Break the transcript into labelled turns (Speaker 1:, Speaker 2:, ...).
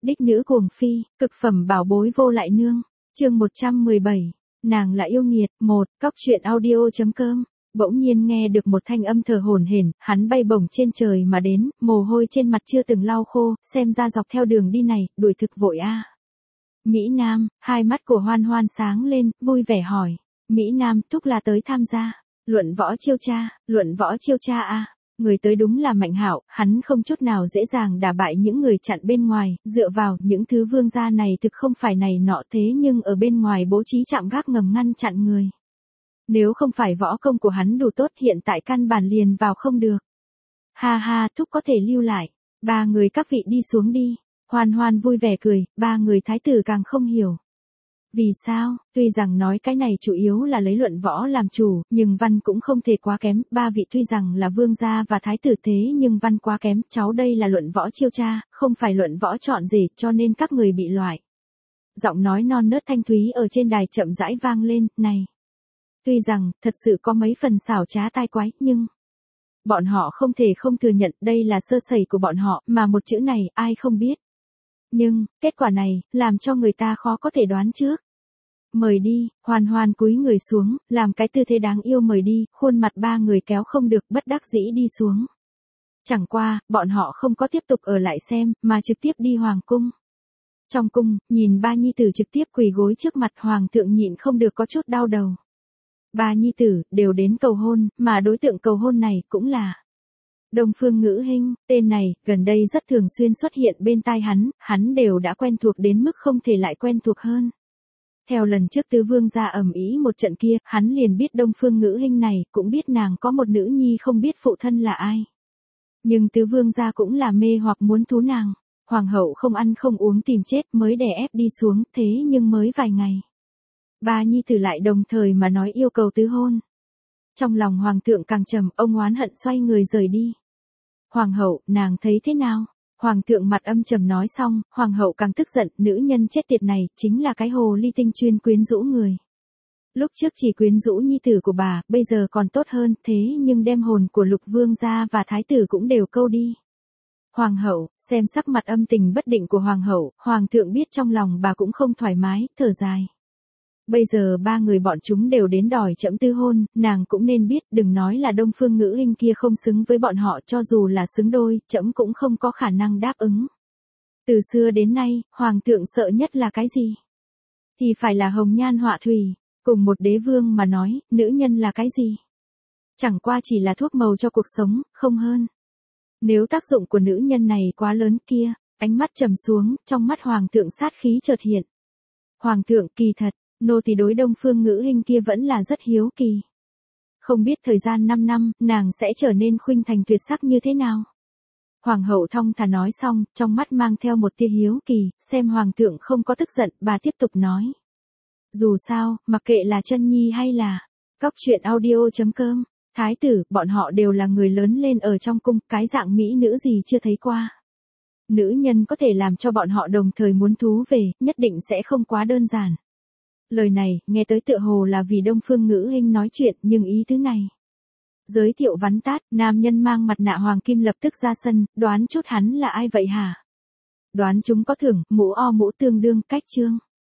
Speaker 1: Đích nữ cuồng phi, cực phẩm bảo bối vô lại nương. Chương 117. Nàng là yêu nghiệt. 1. Cóc truyện audio.com. Bỗng nhiên nghe được một thanh âm thở hổn hển, hắn bay bổng trên trời mà đến, mồ hôi trên mặt chưa từng lau khô, xem ra dọc theo đường đi này, đuổi thực vội a. Mỹ Nam, hai mắt của Hoan Hoan sáng lên, vui vẻ hỏi. Mỹ Nam, thúc là tới tham gia. Luận võ chiêu cha a. Người tới đúng là Mạnh Hạo, hắn không chút nào dễ dàng đả bại những người chặn bên ngoài, dựa vào những thứ vương gia này thực không phải này nọ thế nhưng ở bên ngoài bố trí trạm gác ngầm ngăn chặn người. Nếu không phải võ công của hắn đủ tốt hiện tại căn bản liền vào không được. Ha ha, thúc có thể lưu lại. Ba người các vị đi xuống đi. Hoan Hoan vui vẻ cười, ba người thái tử càng không hiểu. Vì sao, tuy rằng nói cái này chủ yếu là lấy luận võ làm chủ, nhưng văn cũng không thể quá kém, ba vị tuy rằng là vương gia và thái tử thế nhưng văn quá kém, cháu đây là luận võ chiêu cha, không phải luận võ chọn rể cho nên các người bị loại. Giọng nói non nớt thanh thúy ở trên đài chậm rãi vang lên, này. Tuy rằng, thật sự có mấy phần xảo trá tai quái, nhưng bọn họ không thể không thừa nhận đây là sơ sẩy của bọn họ, mà một chữ này ai không biết. Nhưng, kết quả này, làm cho người ta khó có thể đoán trước. Mời đi, Hoan Hoan cúi người xuống, làm cái tư thế đáng yêu mời đi, khuôn mặt ba người kéo không được bất đắc dĩ đi xuống. Chẳng qua, bọn họ không có tiếp tục ở lại xem, mà trực tiếp đi hoàng cung. Trong cung, nhìn ba nhi tử trực tiếp quỳ gối trước mặt hoàng thượng nhịn không được có chút đau đầu. Ba nhi tử, đều đến cầu hôn, mà đối tượng cầu hôn này cũng là Đông Phương Ngữ Hinh, tên này, gần đây rất thường xuyên xuất hiện bên tai hắn đều đã quen thuộc đến mức không thể lại quen thuộc hơn. Theo lần trước tứ vương gia ầm ĩ một trận kia, hắn liền biết Đông Phương Ngữ Hinh này, cũng biết nàng có một nữ nhi không biết phụ thân là ai. Nhưng tứ vương gia cũng là mê hoặc muốn thú nàng. Hoàng hậu không ăn không uống tìm chết mới đè ép đi xuống, thế nhưng mới vài ngày. Ba nhi tử lại đồng thời mà nói yêu cầu tứ hôn. Trong lòng hoàng thượng càng trầm, ông oán hận xoay người rời đi. Hoàng hậu, nàng thấy thế nào? Hoàng thượng mặt âm trầm nói xong, hoàng hậu càng tức giận, nữ nhân chết tiệt này, chính là cái hồ ly tinh chuyên quyến rũ người. Lúc trước chỉ quyến rũ nhi tử của bà, bây giờ còn tốt hơn, thế nhưng đem hồn của lục vương gia và thái tử cũng đều câu đi. Hoàng hậu, xem sắc mặt âm tình bất định của hoàng hậu, hoàng thượng biết trong lòng bà cũng không thoải mái, thở dài. Bây giờ ba người bọn chúng đều đến đòi trẫm tư hôn, nàng cũng nên biết, đừng nói là Đông Phương Ngữ Hinh kia không xứng với bọn họ, cho dù là xứng đôi, trẫm cũng không có khả năng đáp ứng. Từ xưa đến nay, hoàng thượng sợ nhất là cái gì? Thì phải là hồng nhan họa thủy, cùng một đế vương mà nói, nữ nhân là cái gì? Chẳng qua chỉ là thuốc màu cho cuộc sống, không hơn. Nếu tác dụng của nữ nhân này quá lớn kia, ánh mắt trầm xuống, trong mắt hoàng thượng sát khí chợt hiện. Hoàng thượng, kỳ thật, nô tỳ đối Đông Phương Ngữ Hinh kia vẫn là rất hiếu kỳ. Không biết thời gian 5 năm, nàng sẽ trở nên khuynh thành tuyệt sắc như thế nào? Hoàng hậu thong thả nói xong, trong mắt mang theo một tia hiếu kỳ, xem hoàng thượng không có tức giận, bà tiếp tục nói. Dù sao, mặc kệ là chân nhi hay là cóc truyện audio.com, thái tử, bọn họ đều là người lớn lên ở trong cung, cái dạng mỹ nữ gì chưa thấy qua. Nữ nhân có thể làm cho bọn họ đồng thời muốn thú về, nhất định sẽ không quá đơn giản. Lời này, nghe tới tựa hồ là vì Đông Phương Ngữ Hinh nói chuyện, nhưng ý thứ này. Giới thiệu vắn tắt, nam nhân mang mặt nạ hoàng kim lập tức ra sân, đoán chút hắn là ai vậy hả? Đoán chúng có thưởng, mũ o mũ tương đương, cách chương.